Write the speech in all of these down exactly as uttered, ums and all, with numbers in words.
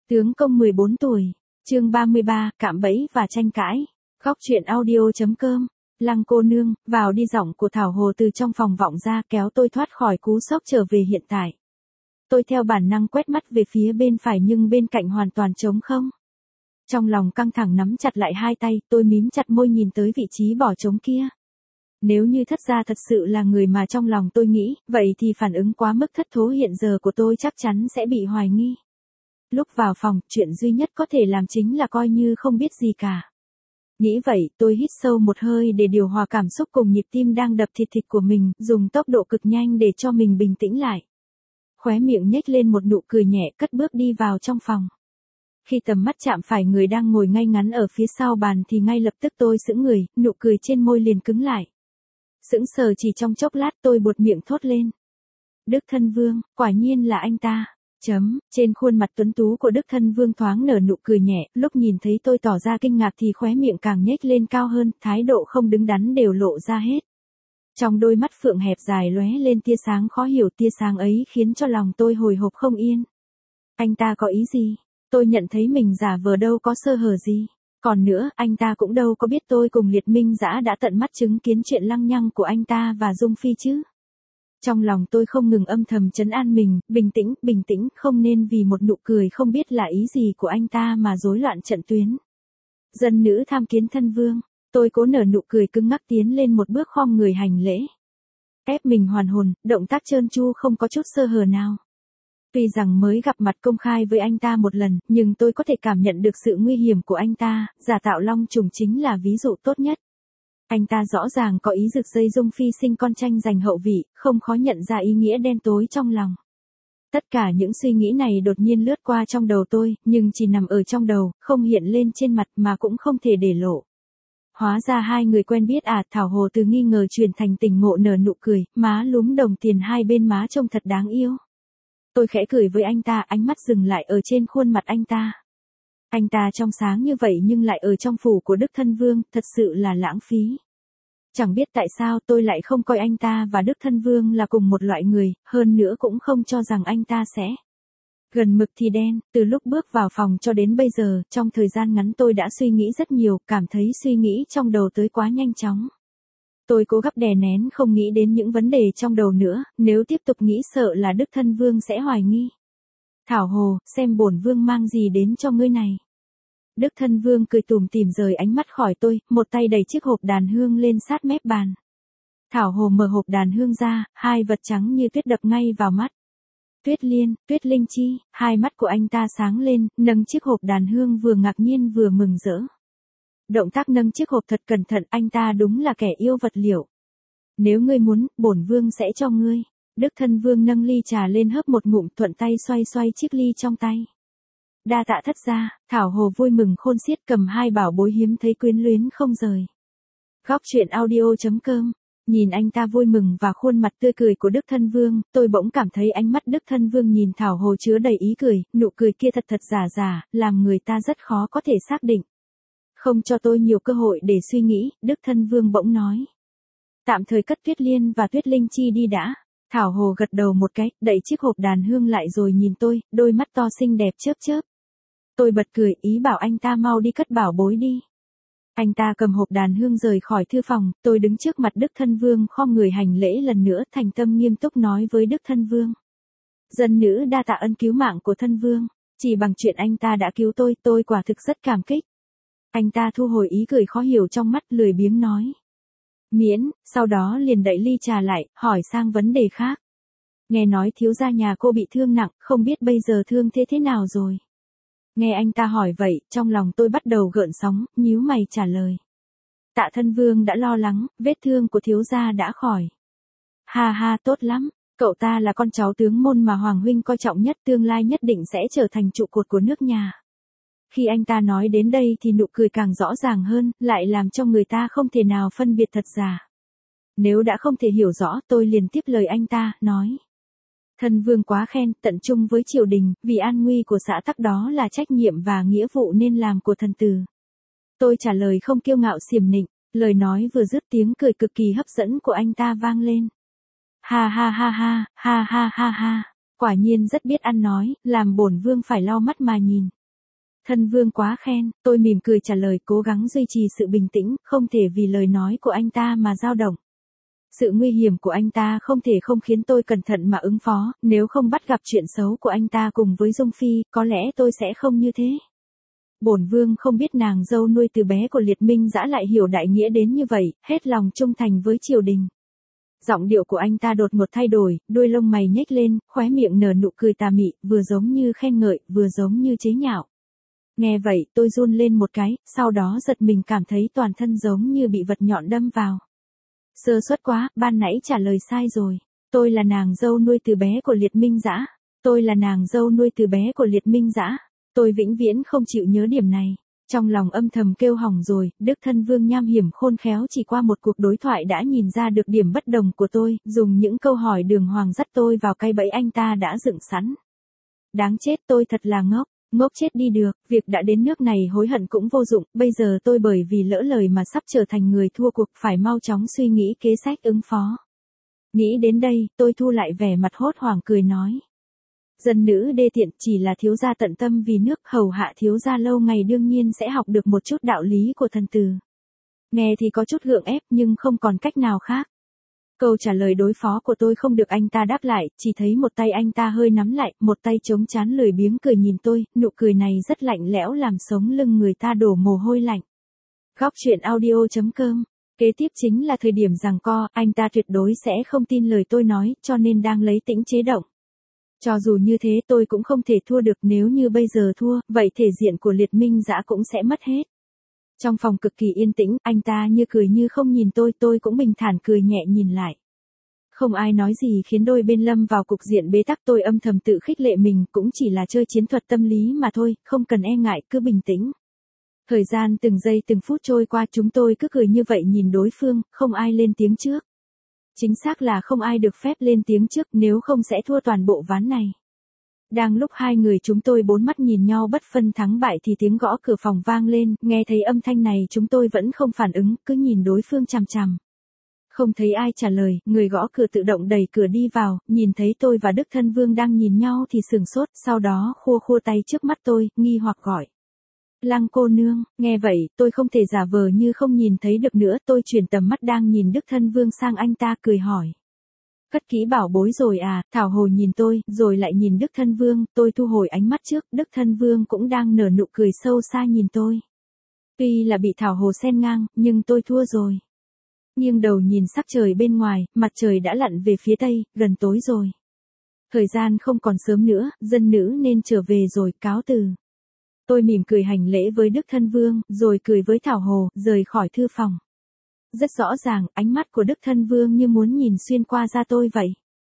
Tướng công mười bốn tuổi, chương ba mươi ba, cạm bẫy và tranh cãi. Góc truyện audio.com, Lăng cô nương, vào đi giọng của Thảo Hồ từ trong phòng vọng ra kéo tôi thoát khỏi cú sốc trở về hiện tại. Tôi theo bản năng quét mắt về phía bên phải nhưng bên cạnh hoàn toàn trống không. Trong lòng căng thẳng nắm chặt lại hai tay, tôi mím chặt môi nhìn tới vị trí bỏ trống kia. Nếu như thất gia thật sự là người mà trong lòng tôi nghĩ, vậy thì phản ứng quá mức thất thố hiện giờ của tôi chắc chắn sẽ bị hoài nghi. Lúc vào phòng, chuyện duy nhất có thể làm chính là coi như không biết gì cả. Nghĩ vậy, tôi hít sâu một hơi để điều hòa cảm xúc cùng nhịp tim đang đập thịt thịt của mình, dùng tốc độ cực nhanh để cho mình bình tĩnh lại. Khóe miệng nhếch lên một nụ cười nhẹ, cất bước đi vào trong phòng. Khi tầm mắt chạm phải người đang ngồi ngay ngắn ở phía sau bàn thì ngay lập tức tôi sững người, nụ cười trên môi liền cứng lại. Sững sờ chỉ trong chốc lát tôi buột miệng thốt lên. Đức Thân Vương, quả nhiên là anh ta. Chấm, trên khuôn mặt tuấn tú của Đức Thân Vương thoáng nở nụ cười nhẹ, lúc nhìn thấy tôi tỏ ra kinh ngạc thì khóe miệng càng nhếch lên cao hơn, thái độ không đứng đắn đều lộ ra hết. Trong đôi mắt phượng hẹp dài lóe lên tia sáng khó hiểu, tia sáng ấy khiến cho lòng tôi hồi hộp không yên. Anh ta có ý gì? Tôi nhận thấy mình giả vờ đâu có sơ hở gì. Còn nữa, anh ta cũng đâu có biết tôi cùng Liệt Minh Dã đã tận mắt chứng kiến chuyện lăng nhăng của anh ta và Dung Phi chứ. Trong lòng tôi không ngừng âm thầm trấn an mình, bình tĩnh, bình tĩnh, không nên vì một nụ cười không biết là ý gì của anh ta mà rối loạn trận tuyến. Dân nữ tham kiến thân vương, tôi cố nở nụ cười cứng ngắc tiến lên một bước khom người hành lễ. Ép mình hoàn hồn, động tác trơn tru không có chút sơ hở nào. Tuy rằng mới gặp mặt công khai với anh ta một lần, nhưng tôi có thể cảm nhận được sự nguy hiểm của anh ta, giả tạo long trùng chính là ví dụ tốt nhất. Anh ta rõ ràng có ý rực dây Dung Phi sinh con tranh giành hậu vị, không khó nhận ra ý nghĩa đen tối trong lòng. Tất cả những suy nghĩ này đột nhiên lướt qua trong đầu tôi, nhưng chỉ nằm ở trong đầu, không hiện lên trên mặt mà cũng không thể để lộ. Hóa ra hai người quen biết à, Thảo Hồ từ nghi ngờ chuyển thành tỉnh ngộ nở nụ cười, má lúm đồng tiền hai bên má trông thật đáng yêu. Tôi khẽ cười với anh ta, ánh mắt dừng lại ở trên khuôn mặt anh ta. Anh ta trong sáng như vậy nhưng lại ở trong phủ của Đức Thân Vương, thật sự là lãng phí. Chẳng biết tại sao tôi lại không coi anh ta và Đức Thân Vương là cùng một loại người, hơn nữa cũng không cho rằng anh ta sẽ gần mực thì đen. Từ lúc bước vào phòng cho đến bây giờ, trong thời gian ngắn tôi đã suy nghĩ rất nhiều, cảm thấy suy nghĩ trong đầu tới quá nhanh chóng. Tôi cố gắng đè nén không nghĩ đến những vấn đề trong đầu nữa, nếu tiếp tục nghĩ sợ là Đức Thân Vương sẽ hoài nghi. Thảo Hồ, xem bổn vương mang gì đến cho ngươi này. Đức Thân Vương cười tủm tỉm rời ánh mắt khỏi tôi, một tay đẩy chiếc hộp đàn hương lên sát mép bàn. Thảo Hồ mở hộp đàn hương ra, hai vật trắng như tuyết đập ngay vào mắt. Tuyết Liên, Tuyết Linh Chi, hai mắt của anh ta sáng lên, nâng chiếc hộp đàn hương vừa ngạc nhiên vừa mừng rỡ. Động tác nâng chiếc hộp thật cẩn thận, anh ta đúng là kẻ yêu vật liệu. Nếu ngươi muốn, bổn vương sẽ cho ngươi. Đức Thân Vương nâng ly trà lên hớp một ngụm, thuận tay xoay xoay chiếc ly trong tay. Đa tạ thất gia. Thảo Hồ vui mừng khôn xiết cầm hai bảo bối hiếm thấy quyến luyến không rời. Góc truyện audio.com, nhìn anh ta vui mừng và khuôn mặt tươi cười của Đức Thân Vương, tôi bỗng cảm thấy ánh mắt Đức Thân Vương nhìn Thảo Hồ chứa đầy ý cười, nụ cười kia thật thật giả giả, làm người ta rất khó có thể xác định. Không cho tôi nhiều cơ hội để suy nghĩ, Đức Thân Vương bỗng nói. Tạm thời cất Tuyết Liên và Tuyết Linh Chi đi đã. Thảo Hồ gật đầu một cái, đẩy chiếc hộp đàn hương lại rồi nhìn tôi, đôi mắt to xinh đẹp chớp chớp. Tôi bật cười, ý bảo anh ta mau đi cất bảo bối đi. Anh ta cầm hộp đàn hương rời khỏi thư phòng, tôi đứng trước mặt Đức Thân Vương khom người hành lễ lần nữa, thành tâm nghiêm túc nói với Đức Thân Vương. Dân nữ đa tạ ân cứu mạng của Thân Vương, chỉ bằng chuyện anh ta đã cứu tôi, tôi quả thực rất cảm kích. Anh ta thu hồi ý cười khó hiểu trong mắt, lười biếng nói. Miễn, sau đó liền đẩy ly trà lại, hỏi sang vấn đề khác. Nghe nói thiếu gia nhà cô bị thương nặng, không biết bây giờ thương thế thế nào rồi. Nghe anh ta hỏi vậy, trong lòng tôi bắt đầu gợn sóng, nhíu mày trả lời. Tạ Thân Vương đã lo lắng, vết thương của thiếu gia đã khỏi. Ha ha, tốt lắm, cậu ta là con cháu tướng môn mà Hoàng huynh coi trọng nhất, tương lai nhất định sẽ trở thành trụ cột của nước nhà. Khi anh ta nói đến đây thì nụ cười càng rõ ràng hơn, lại làm cho người ta không thể nào phân biệt thật giả. Nếu đã không thể hiểu rõ, tôi liền tiếp lời anh ta, nói. Thân Vương quá khen, tận trung với triều đình, vì an nguy của xã tắc đó là trách nhiệm và nghĩa vụ nên làm của thần tử. Tôi trả lời không kiêu ngạo xiểm nịnh, lời nói vừa dứt tiếng cười cực kỳ hấp dẫn của anh ta vang lên. Ha ha ha ha, ha ha ha ha, quả nhiên rất biết ăn nói, làm bổn vương phải lau mắt mà nhìn. Thân vương quá khen, tôi mỉm cười trả lời cố gắng duy trì sự bình tĩnh, không thể vì lời nói của anh ta mà dao động. Sự nguy hiểm của anh ta không thể không khiến tôi cẩn thận mà ứng phó, nếu không bắt gặp chuyện xấu của anh ta cùng với Dung Phi, có lẽ tôi sẽ không như thế. Bổn vương không biết nàng dâu nuôi từ bé của Liệt Minh Dã lại hiểu đại nghĩa đến như vậy, hết lòng trung thành với triều đình. Giọng điệu của anh ta đột ngột thay đổi, đuôi lông mày nhếch lên, khóe miệng nở nụ cười tà mị, vừa giống như khen ngợi, vừa giống như chế nhạo. Nghe vậy, tôi run lên một cái, sau đó giật mình cảm thấy toàn thân giống như bị vật nhọn đâm vào. Sơ suất quá, ban nãy trả lời sai rồi. Tôi là nàng dâu nuôi từ bé của Liệt Minh Dã. Tôi là nàng dâu nuôi từ bé của Liệt Minh Dã. Tôi vĩnh viễn không chịu nhớ điểm này. Trong lòng âm thầm kêu hỏng rồi, Đức Thân Vương nham hiểm khôn khéo chỉ qua một cuộc đối thoại đã nhìn ra được điểm bất đồng của tôi, dùng những câu hỏi đường hoàng dắt tôi vào cây bẫy anh ta đã dựng sẵn. Đáng chết, tôi thật là ngốc. Ngốc chết đi được, việc đã đến nước này hối hận cũng vô dụng, bây giờ tôi bởi vì lỡ lời mà sắp trở thành người thua cuộc, phải mau chóng suy nghĩ kế sách ứng phó. Nghĩ đến đây, tôi thu lại vẻ mặt hốt hoảng cười nói. Dân nữ đê tiện chỉ là thiếu gia tận tâm vì nước, hầu hạ thiếu gia lâu ngày đương nhiên sẽ học được một chút đạo lý của thần tử. Nghe thì có chút gượng ép nhưng không còn cách nào khác. Câu trả lời đối phó của tôi không được anh ta đáp lại, chỉ thấy một tay anh ta hơi nắm lại, một tay chống trán lười biếng cười nhìn tôi, nụ cười này rất lạnh lẽo làm sống lưng người ta đổ mồ hôi lạnh. Góc truyện audio chấm com. Kế tiếp chính là thời điểm giằng co, anh ta tuyệt đối sẽ không tin lời tôi nói, cho nên đang lấy tĩnh chế động. Cho dù như thế tôi cũng không thể thua được, nếu như bây giờ thua, vậy thể diện của Liệt Minh Dã cũng sẽ mất hết. Trong phòng cực kỳ yên tĩnh, anh ta như cười như không nhìn tôi, tôi cũng bình thản cười nhẹ nhìn lại. Không ai nói gì khiến đôi bên lâm vào cục diện bế tắc, tôi âm thầm tự khích lệ mình, cũng chỉ là chơi chiến thuật tâm lý mà thôi, không cần e ngại, cứ bình tĩnh. Thời gian từng giây từng phút trôi qua, chúng tôi cứ cười như vậy nhìn đối phương, không ai lên tiếng trước. Chính xác là không ai được phép lên tiếng trước, nếu không sẽ thua toàn bộ ván này. Đang lúc hai người chúng tôi bốn mắt nhìn nhau bất phân thắng bại thì tiếng gõ cửa phòng vang lên, nghe thấy âm thanh này chúng tôi vẫn không phản ứng, cứ nhìn đối phương chằm chằm. Không thấy ai trả lời, người gõ cửa tự động đẩy cửa đi vào, nhìn thấy tôi và Đức Thân Vương đang nhìn nhau thì sửng sốt, sau đó khua khua tay trước mắt tôi, nghi hoặc gọi. Lăng cô nương, nghe vậy, tôi không thể giả vờ như không nhìn thấy được nữa, tôi chuyển tầm mắt đang nhìn Đức Thân Vương sang anh ta cười hỏi. Cất kỹ bảo bối rồi à, Thảo Hồ nhìn tôi, rồi lại nhìn Đức Thân Vương, tôi thu hồi ánh mắt trước, Đức Thân Vương cũng đang nở nụ cười sâu xa nhìn tôi. Tuy là bị Thảo Hồ xen ngang, nhưng tôi thua rồi. Nghiêng đầu nhìn sắc trời bên ngoài, mặt trời đã lặn về phía tây, gần tối rồi. Thời gian không còn sớm nữa, dân nữ nên trở về rồi, cáo từ. Tôi mỉm cười hành lễ với Đức Thân Vương, rồi cười với Thảo Hồ, rời khỏi thư phòng. Rất rõ ràng, ánh mắt của Đức Thân Vương như muốn nhìn xuyên qua da tôi vậy.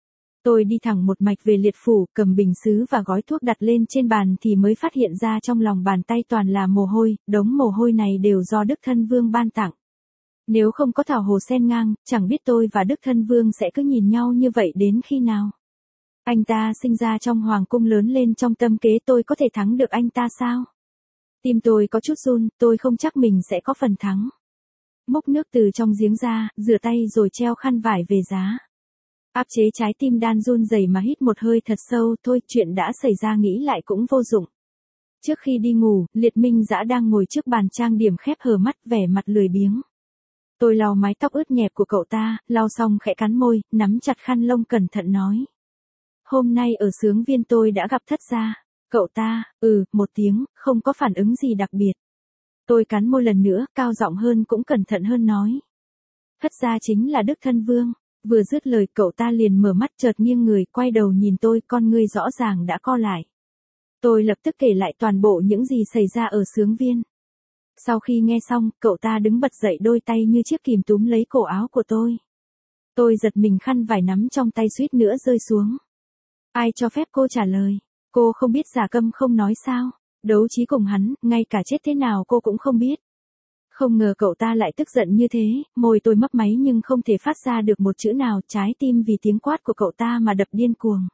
Tôi đi thẳng một mạch về liệt phủ, cầm bình sứ và gói thuốc đặt lên trên bàn thì mới phát hiện ra trong lòng bàn tay toàn là mồ hôi, đống mồ hôi này đều do Đức Thân Vương ban tặng. Nếu không có Thảo Hồ xen ngang, chẳng biết tôi và Đức Thân Vương sẽ cứ nhìn nhau như vậy đến khi nào. Anh ta sinh ra trong hoàng cung, lớn lên trong tâm kế, tôi có thể thắng được anh ta sao? Tim tôi có chút run, tôi không chắc mình sẽ có phần thắng. Múc nước từ trong giếng ra, rửa tay rồi treo khăn vải về giá. Áp chế trái tim đan run rẩy mà hít một hơi thật sâu, thôi chuyện đã xảy ra nghĩ lại cũng vô dụng. Trước khi đi ngủ, Liệt Minh Dã đang ngồi trước bàn trang điểm khép hờ mắt vẻ mặt lười biếng. Tôi lau mái tóc ướt nhẹp của cậu ta, lau xong khẽ cắn môi, nắm chặt khăn lông cẩn thận nói. Hôm nay ở Xướng Viên tôi đã gặp Thất gia. Cậu ta, ừ, một tiếng, không có phản ứng gì đặc biệt. Tôi cắn môi lần nữa, cao giọng hơn cũng cẩn thận hơn nói. Thất gia chính là Đức Thân Vương. Vừa dứt lời cậu ta liền mở mắt chợt nghiêng người, quay đầu nhìn tôi, con ngươi rõ ràng đã co lại. Tôi lập tức kể lại toàn bộ những gì xảy ra ở Xướng Viên. Sau khi nghe xong, cậu ta đứng bật dậy, đôi tay như chiếc kìm túm lấy cổ áo của tôi. Tôi giật mình, khăn vải nắm trong tay suýt nữa rơi xuống. Ai cho phép cô trả lời? Cô không biết giả câm không nói sao? Đấu trí cùng hắn, ngay cả chết thế nào cô cũng không biết. Không ngờ cậu ta lại tức giận như thế, môi tôi mấp máy nhưng không thể phát ra được một chữ nào, trái tim vì tiếng quát của cậu ta mà đập điên cuồng.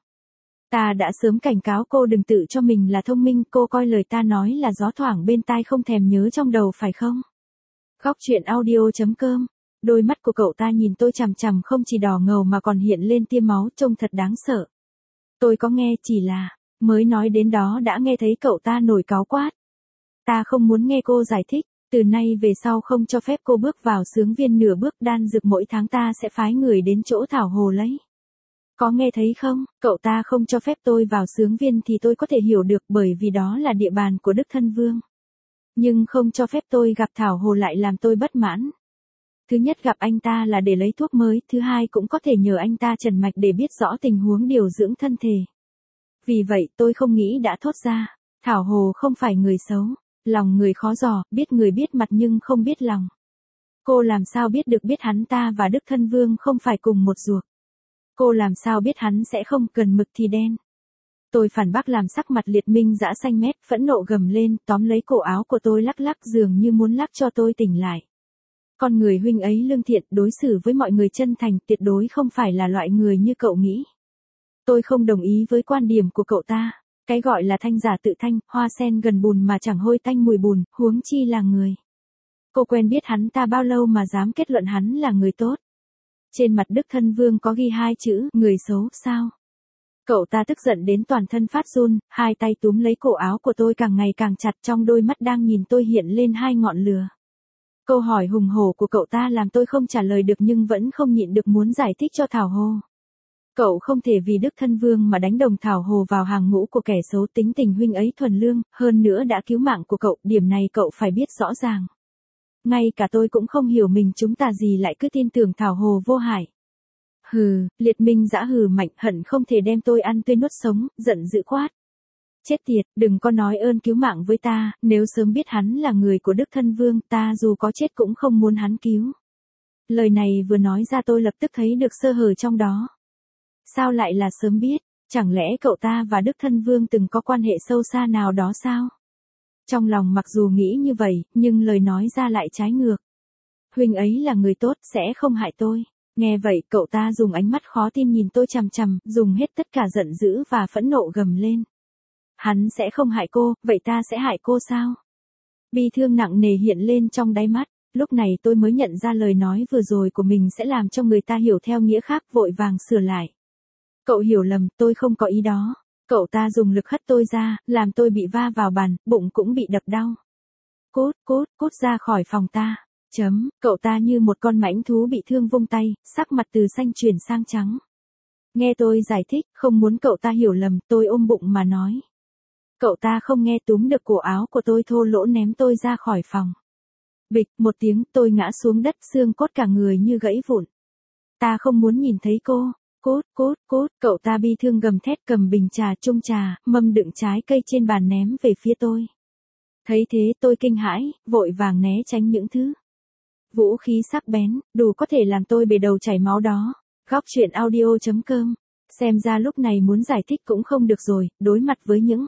Ta đã sớm cảnh cáo cô đừng tự cho mình là thông minh, cô coi lời ta nói là gió thoảng bên tai không thèm nhớ trong đầu phải không? Góc truyện audio chấm com. Đôi mắt của cậu ta nhìn tôi chằm chằm, không chỉ đỏ ngầu mà còn hiện lên tia máu, trông thật đáng sợ. Tôi có nghe, chỉ là mới nói đến đó đã nghe thấy cậu ta nổi cáu quát. Ta không muốn nghe cô giải thích, từ nay về sau không cho phép cô bước vào xướng viên nửa bước, đan dược mỗi tháng ta sẽ phái người đến chỗ Thảo Hồ lấy. Có nghe thấy không, cậu ta không cho phép tôi vào xướng viên thì tôi có thể hiểu được, bởi vì đó là địa bàn của Đức Thân Vương. Nhưng không cho phép tôi gặp Thảo Hồ lại làm tôi bất mãn. Thứ nhất, gặp anh ta là để lấy thuốc mới, thứ hai cũng có thể nhờ anh ta trần mạch để biết rõ tình huống điều dưỡng thân thể. Vì vậy tôi không nghĩ đã thốt ra, Thảo Hồ không phải người xấu, lòng người khó dò, biết người biết mặt nhưng không biết lòng. Cô làm sao biết được biết hắn ta và Đức Thân Vương không phải cùng một ruột. Cô làm sao biết hắn sẽ không cần mực thì đen. Tôi phản bác làm sắc mặt Liệt Minh Dã xanh mét, phẫn nộ gầm lên, tóm lấy cổ áo của tôi lắc lắc dường như muốn lắc cho tôi tỉnh lại. Con người huynh ấy lương thiện, đối xử với mọi người chân thành, tuyệt đối không phải là loại người như cậu nghĩ. Tôi không đồng ý với quan điểm của cậu ta. Cái gọi là thanh giả tự thanh, hoa sen gần bùn mà chẳng hôi tanh mùi bùn, huống chi là người. Cô quen biết hắn ta bao lâu mà dám kết luận hắn là người tốt? Trên mặt Đức Thân Vương có ghi hai chữ, người xấu, sao? Cậu ta tức giận đến toàn thân phát run, hai tay túm lấy cổ áo của tôi càng ngày càng chặt, trong đôi mắt đang nhìn tôi hiện lên hai ngọn lửa. Câu hỏi hùng hổ của cậu ta làm tôi không trả lời được nhưng vẫn không nhịn được muốn giải thích cho Thảo Hồ. Cậu không thể vì Đức Thân Vương mà đánh đồng Thảo Hồ vào hàng ngũ của kẻ xấu, tính tình huynh ấy thuần lương, hơn nữa đã cứu mạng của cậu, điểm này cậu phải biết rõ ràng. Ngay cả tôi cũng không hiểu mình chúng ta gì lại cứ tin tưởng Thảo Hồ vô hại. Hừ, Liệt Minh Dã hừ mạnh, hận không thể đem tôi ăn tươi nuốt sống, giận dữ quát. Chết tiệt, đừng có nói ơn cứu mạng với ta, nếu sớm biết hắn là người của Đức Thân Vương, ta dù có chết cũng không muốn hắn cứu. Lời này vừa nói ra tôi lập tức thấy được sơ hở trong đó. Sao lại là sớm biết, chẳng lẽ cậu ta và Đức Thân Vương từng có quan hệ sâu xa nào đó sao? Trong lòng mặc dù nghĩ như vậy, nhưng lời nói ra lại trái ngược. Huynh ấy là người tốt, sẽ không hại tôi. Nghe vậy, cậu ta dùng ánh mắt khó tin nhìn tôi chằm chằm, dùng hết tất cả giận dữ và phẫn nộ gầm lên. Hắn sẽ không hại cô, vậy ta sẽ hại cô sao? Bi thương nặng nề hiện lên trong đáy mắt, lúc này tôi mới nhận ra lời nói vừa rồi của mình sẽ làm cho người ta hiểu theo nghĩa khác, vội vàng sửa lại. Cậu hiểu lầm, tôi không có ý đó. Cậu ta dùng lực hất tôi ra, làm tôi bị va vào bàn, bụng cũng bị đập đau. Cút, cút, cút ra khỏi phòng ta. Chấm, cậu ta như một con mãnh thú bị thương vung tay, sắc mặt từ xanh chuyển sang trắng. Nghe tôi giải thích, không muốn cậu ta hiểu lầm, tôi ôm bụng mà nói. Cậu ta không nghe, túm được cổ áo của tôi thô lỗ ném tôi ra khỏi phòng. Bịch, một tiếng, tôi ngã xuống đất, xương cốt cả người như gãy vụn. Ta không muốn nhìn thấy cô. Cút, cút, cút, cậu ta bi thương gầm thét, cầm bình trà, chung trà, mâm đựng trái cây trên bàn ném về phía tôi. Thấy thế tôi kinh hãi, vội vàng né tránh những thứ vũ khí sắc bén, đủ có thể làm tôi bể đầu chảy máu đó. Góc truyện audio chấm com. Xem ra lúc này muốn giải thích cũng không được rồi, đối mặt với những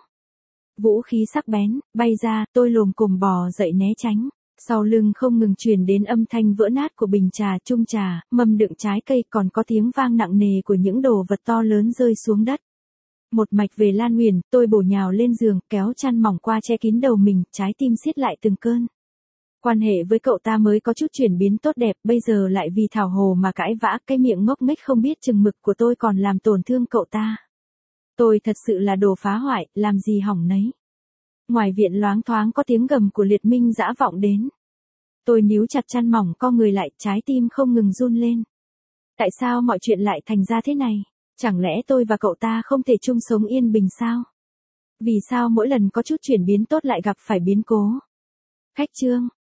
vũ khí sắc bén, bay ra, tôi lồm cồm bò dậy né tránh. Sau lưng không ngừng truyền đến âm thanh vỡ nát của bình trà, chung trà, mâm đựng trái cây, còn có tiếng vang nặng nề của những đồ vật to lớn rơi xuống đất. Một mạch về Lan Huyền, tôi bổ nhào lên giường, kéo chăn mỏng qua che kín đầu mình, trái tim siết lại từng cơn. Quan hệ với cậu ta mới có chút chuyển biến tốt đẹp, bây giờ lại vì Thảo Hồ mà cãi vã, cái miệng ngốc nghếch không biết chừng mực của tôi còn làm tổn thương cậu ta. Tôi thật sự là đồ phá hoại, làm gì hỏng nấy. Ngoài viện loáng thoáng có tiếng gầm của Liệt Minh Dã vọng đến. Tôi níu chặt chăn mỏng co người lại, trái tim không ngừng run lên. Tại sao mọi chuyện lại thành ra thế này? Chẳng lẽ tôi và cậu ta không thể chung sống yên bình sao? Vì sao mỗi lần có chút chuyển biến tốt lại gặp phải biến cố? Khách trương,